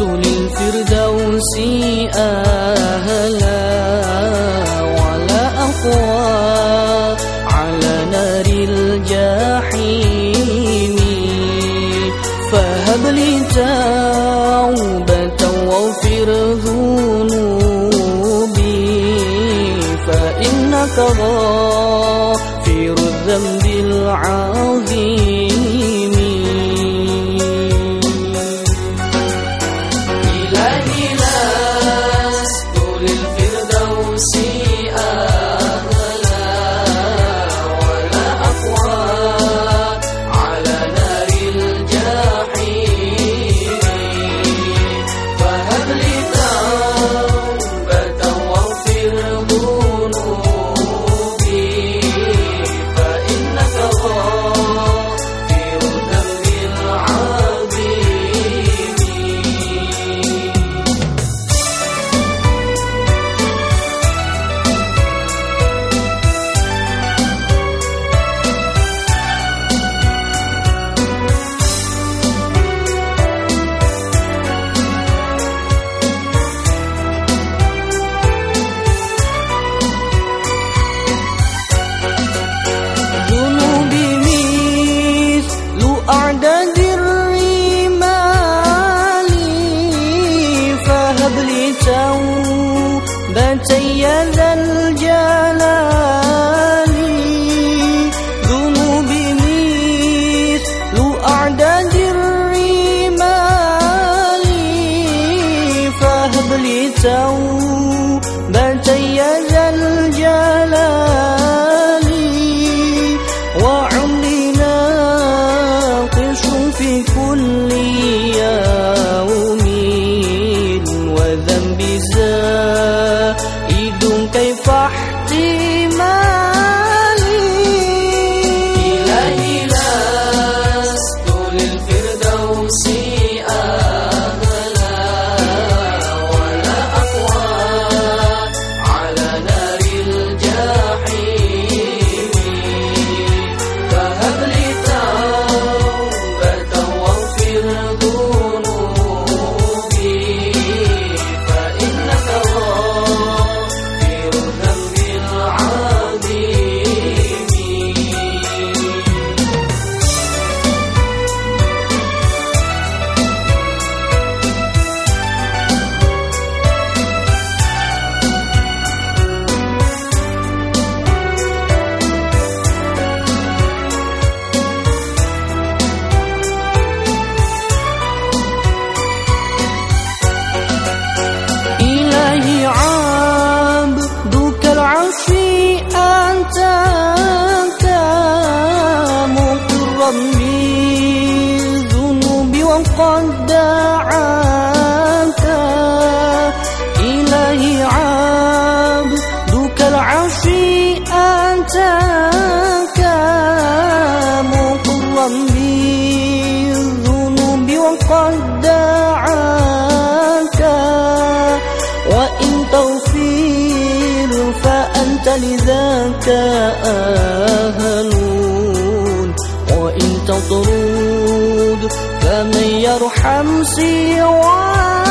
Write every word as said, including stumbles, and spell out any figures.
للفردوس أهلا ولا أقوى على نار الجحيم فهب لي توبة واغفر ذنوبي فإنك غافر الذنب العظيم إلهي لست للفردوس أهلا ولا أقوى على نار الجحيم فهب لي توبة واغفر ذنوبي فإنك غافر الذنب العظيم أعداد الرمال فهب لي توبة يا ذا الجلال ذنوبي مثل أعداد الرمال فهب لي توبة يا ذا الجلال وعمري في كل يوم وذنبي زائد كيف احتمالي إلهي لست للفردوس أهلا ولا أقوى على نار الجحيم فهب لي أنت مقرا بالذنوب وقد دعاك إلهي عبدك العشي أنت مقرا بالذنوب وقد دعاك وإن تغفر فأنت لذاك أهل وإن تطرد فمن يرحم سواك